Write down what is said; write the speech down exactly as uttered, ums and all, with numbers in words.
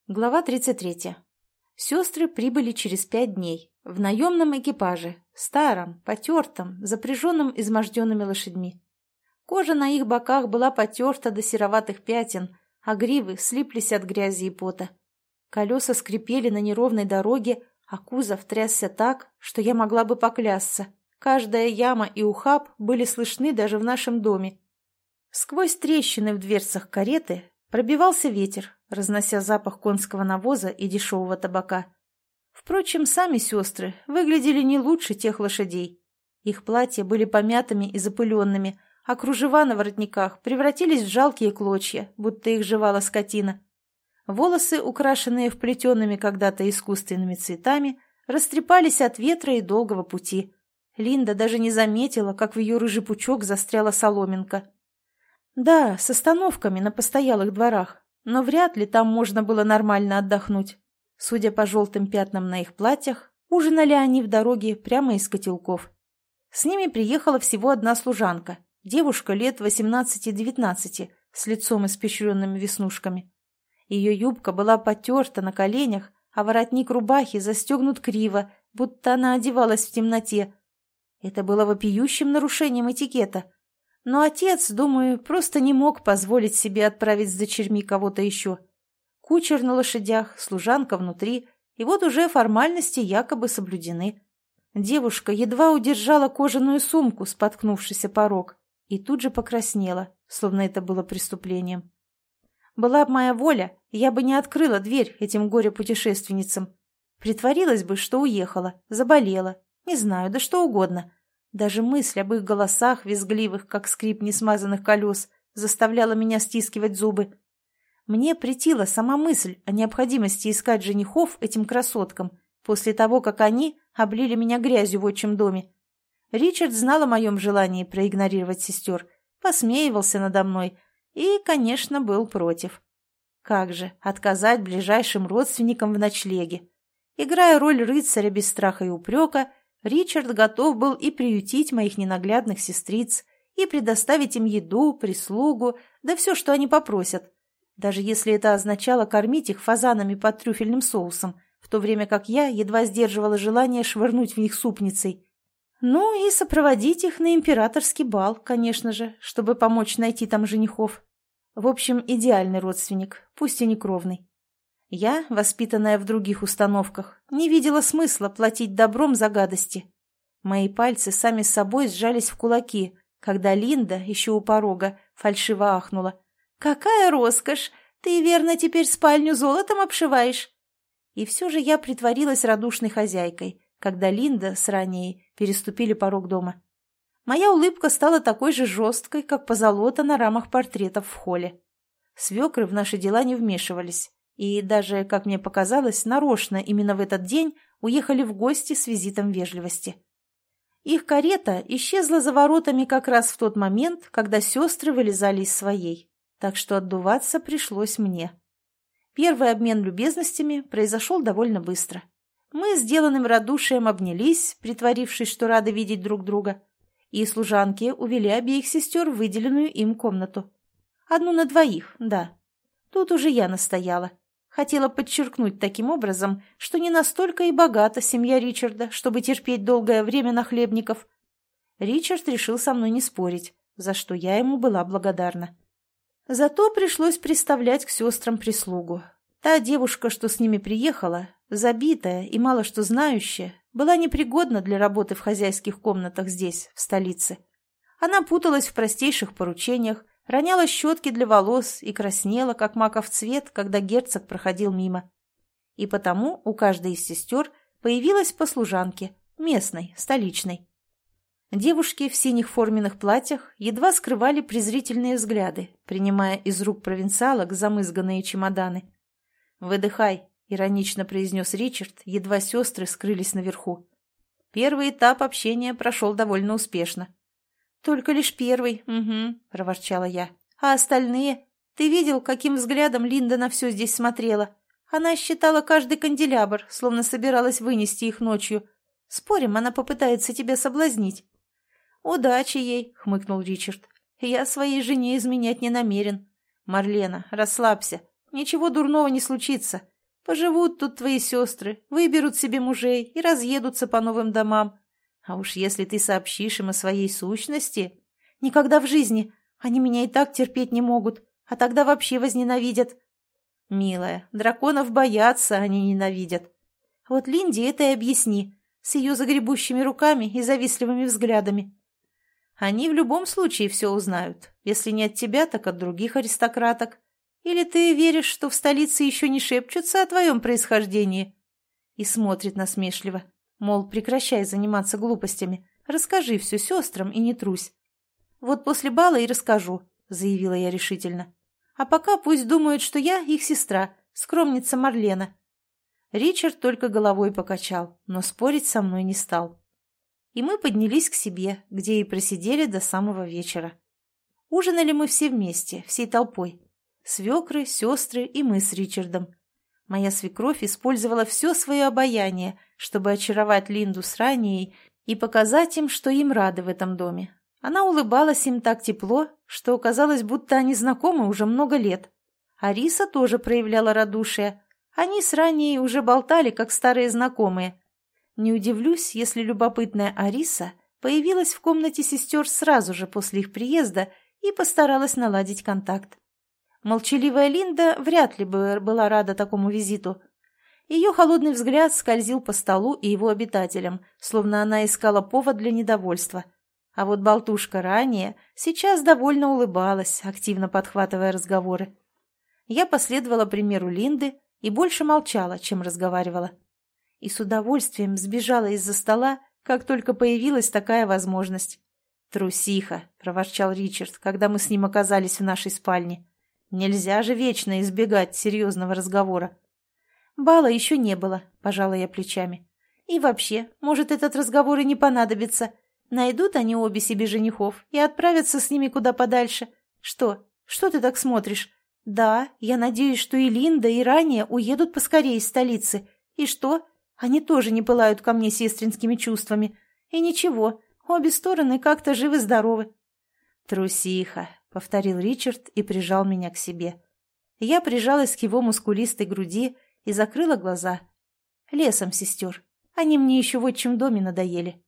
Глава тридцать третья. Сестры прибыли через пять дней в наемном экипаже, старом, потертом, запряженном изможденными лошадьми. Кожа на их боках была потерта до сероватых пятен, а гривы слиплись от грязи и пота. Колеса скрипели на неровной дороге, а кузов трясся так, что я могла бы поклясться. Каждая яма и ухаб были слышны даже в нашем доме. Сквозь трещины в дверцах кареты пробивался ветер, разнося запах конского навоза и дешевого табака. Впрочем, сами сестры выглядели не лучше тех лошадей. Их платья были помятыми и запыленными, а кружева на воротниках превратились в жалкие клочья, будто их жевала скотина. Волосы, украшенные вплетенными когда-то искусственными цветами, растрепались от ветра и долгого пути. Линда даже не заметила, как в ее рыжий пучок застряла соломинка. Да, с остановками на постоялых дворах, но вряд ли там можно было нормально отдохнуть. Судя по желтым пятнам на их платьях, ужинали они в дороге прямо из котелков. С ними приехала всего одна служанка, девушка лет восемнадцати-девятнадцати, с лицом испещренными веснушками. Ее юбка была потерта на коленях, а воротник рубахи застегнут криво, будто она одевалась в темноте. Это было вопиющим нарушением этикета. Но отец, думаю, просто не мог позволить себе отправить с дочерьми кого-то еще. Кучер на лошадях, служанка внутри, и вот уже формальности якобы соблюдены. Девушка едва удержала кожаную сумку, споткнувшись о порог, и тут же покраснела, словно это было преступлением. Была б моя воля, я бы не открыла дверь этим горе-путешественницам. Притворилась бы, что уехала, заболела, не знаю, да что угодно. Даже мысль об их голосах, визгливых, как скрип несмазанных колес, заставляла меня стискивать зубы. Мне претила сама мысль о необходимости искать женихов этим красоткам после того, как они облили меня грязью в отчим доме. Ричард знал о моем желании проигнорировать сестер, посмеивался надо мной и, конечно, был против. Как же отказать ближайшим родственникам в ночлеге? Играя роль рыцаря без страха и упрека, Ричард готов был и приютить моих ненаглядных сестриц, и предоставить им еду, прислугу, да все, что они попросят, даже если это означало кормить их фазанами под трюфельным соусом, в то время как я едва сдерживала желание швырнуть в них супницей. Ну и сопроводить их на императорский бал, конечно же, чтобы помочь найти там женихов. В общем, идеальный родственник, пусть и не кровный. Я, воспитанная в других установках, не видела смысла платить добром за гадости. Мои пальцы сами с собой сжались в кулаки, когда Линда, еще у порога, фальшиво ахнула. «Какая роскошь! Ты, верно, теперь спальню золотом обшиваешь?» И все же я притворилась радушной хозяйкой, когда Линда с Ранеей переступили порог дома. Моя улыбка стала такой же жесткой, как позолота на рамах портретов в холле. Свекры в наши дела не вмешивались. И даже, как мне показалось, нарочно именно в этот день уехали в гости с визитом вежливости. Их карета исчезла за воротами как раз в тот момент, когда сестры вылезали из своей, так что отдуваться пришлось мне. Первый обмен любезностями произошел довольно быстро. Мы с сделанным радушием обнялись, притворившись, что рады видеть друг друга, и служанки увели обеих сестер в выделенную им комнату. Одну на двоих, да. Тут уже я настояла. Хотела подчеркнуть таким образом, что не настолько и богата семья Ричарда, чтобы терпеть долгое время нахлебников. Ричард решил со мной не спорить, за что я ему была благодарна. Зато пришлось приставлять к сестрам прислугу. Та девушка, что с ними приехала, забитая и мало что знающая, была непригодна для работы в хозяйских комнатах здесь, в столице. Она путалась в простейших поручениях, роняла щетки для волос и краснела, как маков цвет, когда герцог проходил мимо. И потому у каждой из сестер появилась по служанке, местной, столичной. Девушки в синих форменных платьях едва скрывали презрительные взгляды, принимая из рук провинциалок замызганные чемоданы. «Выдыхай», — иронично произнес Ричард, едва сестры скрылись наверху. Первый этап общения прошел довольно успешно. «Только лишь первый, угу», — проворчала я. «А остальные? Ты видел, каким взглядом Линда на все здесь смотрела? Она считала каждый канделябр, словно собиралась вынести их ночью. Спорим, она попытается тебя соблазнить». «Удачи ей», — хмыкнул Ричард. «Я своей жене изменять не намерен. Марлена, расслабься. Ничего дурного не случится. Поживут тут твои сестры, выберут себе мужей и разъедутся по новым домам. А уж если ты сообщишь им о своей сущности... Никогда в жизни. Они меня и так терпеть не могут, а тогда вообще возненавидят. Милая, драконов боятся, а не ненавидят. Вот Линде это и объясни, с ее загребущими руками и завистливыми взглядами. Они в любом случае все узнают, если не от тебя, так от других аристократок. Или ты веришь, что в столице еще не шепчутся о твоем происхождении?» И смотрит насмешливо, мол, прекращай заниматься глупостями, расскажи все сестрам и не трусь. «Вот после бала и расскажу», — заявила я решительно. «А пока пусть думают, что я их сестра, скромница Марлена». Ричард только головой покачал, но спорить со мной не стал. И мы поднялись к себе, где и просидели до самого вечера. Ужинали мы все вместе, всей толпой. Свекры, сестры и мы с Ричардом. Моя свекровь использовала все свое обаяние, чтобы очаровать Линду с Ранией и показать им, что им рады в этом доме. Она улыбалась им так тепло, что казалось, будто они знакомы уже много лет. Ариса тоже проявляла радушие. Они с Ранией уже болтали, как старые знакомые. Не удивлюсь, если любопытная Ариса появилась в комнате сестер сразу же после их приезда и постаралась наладить контакт. Молчаливая Линда вряд ли бы была рада такому визиту. Ее холодный взгляд скользил по столу и его обитателям, словно она искала повод для недовольства. А вот болтушка Рания сейчас довольно улыбалась, активно подхватывая разговоры. Я последовала примеру Линды и больше молчала, чем разговаривала. И с удовольствием сбежала из-за стола, как только появилась такая возможность. «Трусиха», — проворчал Ричард, когда мы с ним оказались в нашей спальне. «Нельзя же вечно избегать серьезного разговора». «Бала еще не было», — пожала я плечами. «И вообще, может, этот разговор и не понадобится. Найдут они обе себе женихов и отправятся с ними куда подальше. Что? Что ты так смотришь? Да, я надеюсь, что и Линда, и Рания уедут поскорее из столицы. И что? Они тоже не пылают ко мне сестринскими чувствами. И ничего, обе стороны как-то живы-здоровы». «Трусиха», — повторил Ричард и прижал меня к себе. Я прижалась к его мускулистой груди и закрыла глаза. «Лесом, сестер. Они мне еще в отчим доме надоели».